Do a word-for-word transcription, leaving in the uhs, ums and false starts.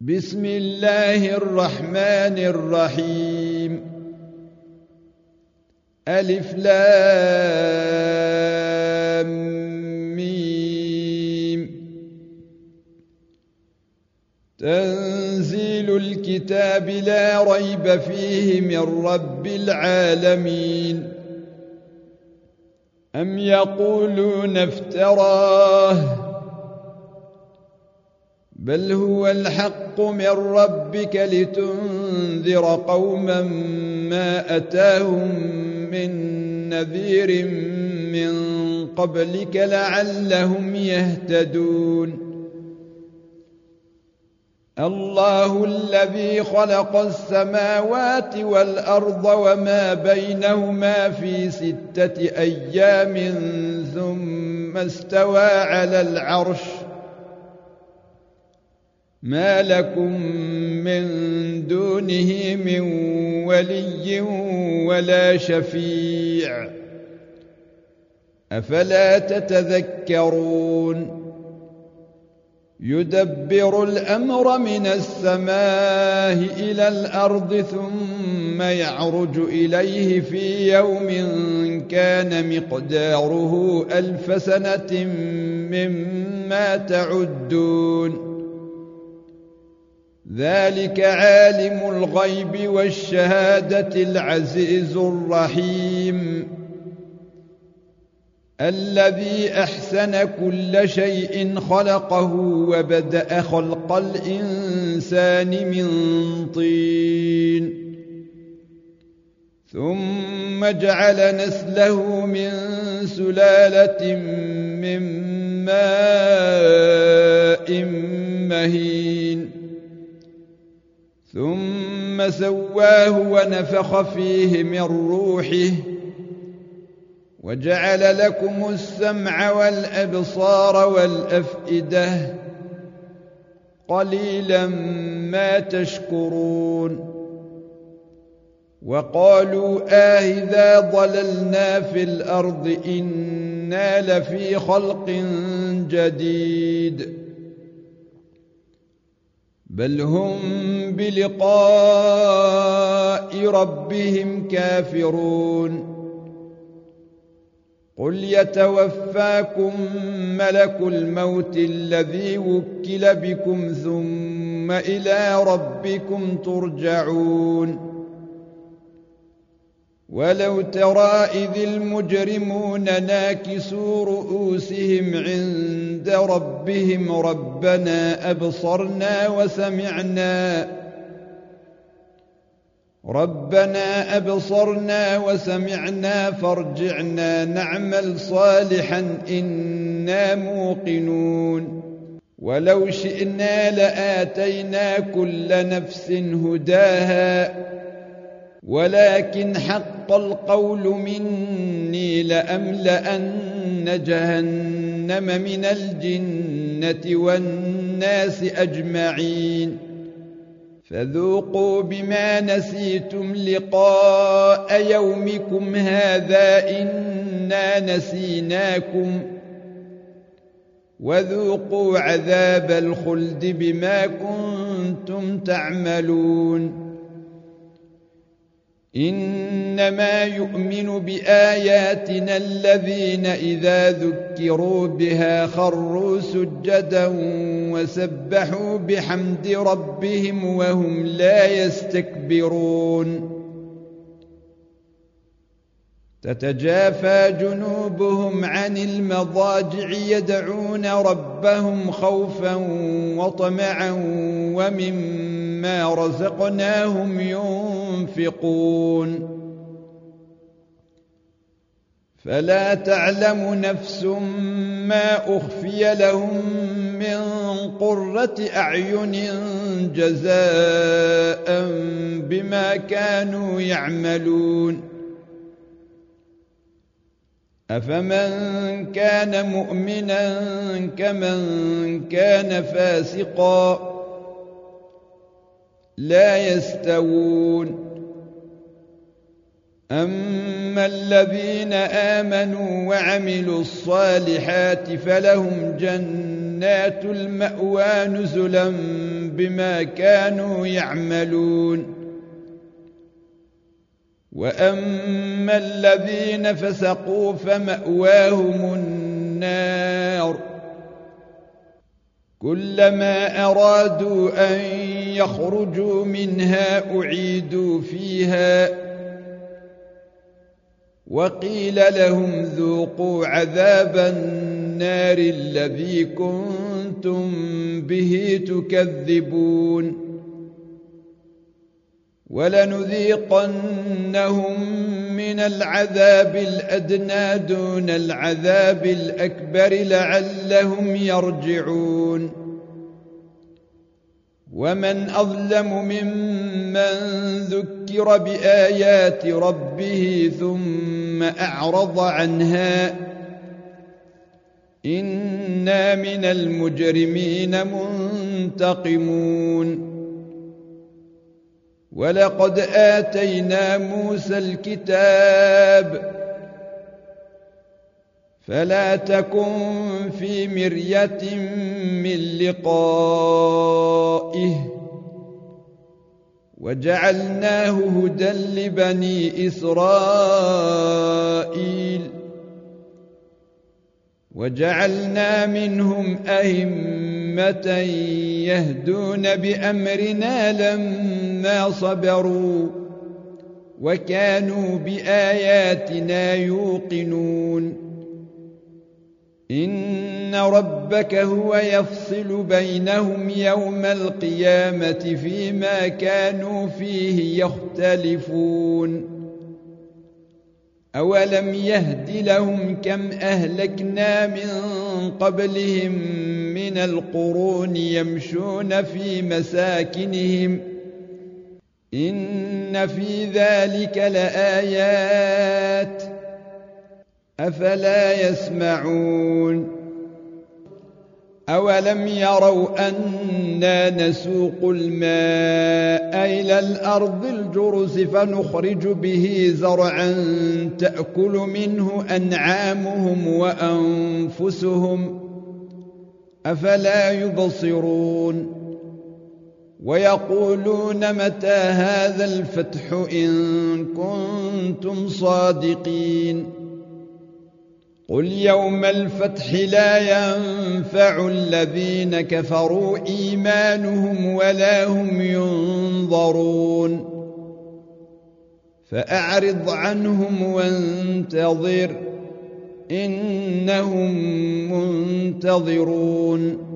بسم الله الرحمن الرحيم. ألف لام ميم. تنزيل الكتاب لا ريب فيه من رب العالمين. أم يقولون افتراه بل هو الحق من ربك لتنذر قوما ما أتاهم من نذير من قبلك لعلهم يهتدون. الله الذي خلق السماوات والأرض وما بينهما في ستة أيام ثم استوى على العرش. ما لكم من دونه من ولي ولا شفيع أفلا تتذكرون. يدبر الأمر من السماء إلى الأرض ثم يعرج إليه في يوم كان مقداره ألف سنة مما تعدون. ذلك عالم الغيب والشهادة العزيز الرحيم الذي أحسن كل شيء خلقه وبدأ خلق الإنسان من طين ثم جعل نسله من سلالة من ماء مهين ثم سواه ونفخ فيه من روحه وجعل لكم السمع والأبصار والأفئدة قليلا ما تشكرون. وقالوا آئذا ضللنا في الأرض إنا لفي خلق جديد بل هم بلقاء ربهم كافرون. قل يتوفاكم ملك الموت الذي وكل بكم ثم إلى ربكم ترجعون. ولو ترى إذ المجرمون ناكسوا رؤوسهم عند ربهم ربنا أبصرنا وسمعنا ربنا أبصرنا وسمعنا فارجعنا نعمل صالحا إنا موقنون. ولو شئنا لآتينا كل نفس هداها ولكن حق القول مني لأملأن جهنم من الجنة والناس أجمعين. فذوقوا بما نسيتم لقاء يومكم هذا إنا نسيناكم وذوقوا عذاب الخلد بما كنتم تعملون. إنما يؤمن بآياتنا الذين إذا ذكروا بها خروا سجدا وسبحوا بحمد ربهم وهم لا يستكبرون. تتجافى جنوبهم عن المضاجع يدعون ربهم خوفا وطمعا ومما رزقناهم ينفقون. فلا تعلم نفس ما أخفي لهم من قرة أعين جزاء بما كانوا يعملون. أفمن كان مؤمنا كمن كان فاسقا لا يستوون. أما الذين آمنوا وعملوا الصالحات فلهم جنات المأوى نزلا بما كانوا يعملون وأما الذين فسقوا فمأواهم النار كلما أرادوا أن يخرجوا منها أعيدوا فيها وقيل لهم ذوقوا عذاب النار الذي كنتم به تكذبون ولنذيقنهم من العذاب الأدنى دون العذاب الأكبر لعلهم يرجعون ومن أظلم ممن ذكر بآيات ربه ثم أعرض عنها إنا من المجرمين منتقمون ولقد آتينا موسى الكتاب فلا تكن في مرية من لقائه وجعلناه هدى لبني إسرائيل وجعلنا منهم أئمة يهدون بأمرنا لما صبروا وكانوا بآياتنا يوقنون إن ربك هو يفصل بينهم يوم القيامة فيما كانوا فيه يختلفون أولم يهد لهم كم أهلكنا من قبلهم من القرون يمشون في مساكنهم إن في ذلك لآيات أفلا يسمعون أولم يروا أنا نسوق الماء إلى الأرض الجرز فنخرج به زرعا تأكل منه أنعامهم وأنفسهم أفلا يبصرون ويقولون متى هذا الفتح إن كنتم صادقين قل يوم الفتح لا ينفع الذين كفروا إيمانهم ولا هم ينظرون فأعرض عنهم وانتظر إنهم منتظرون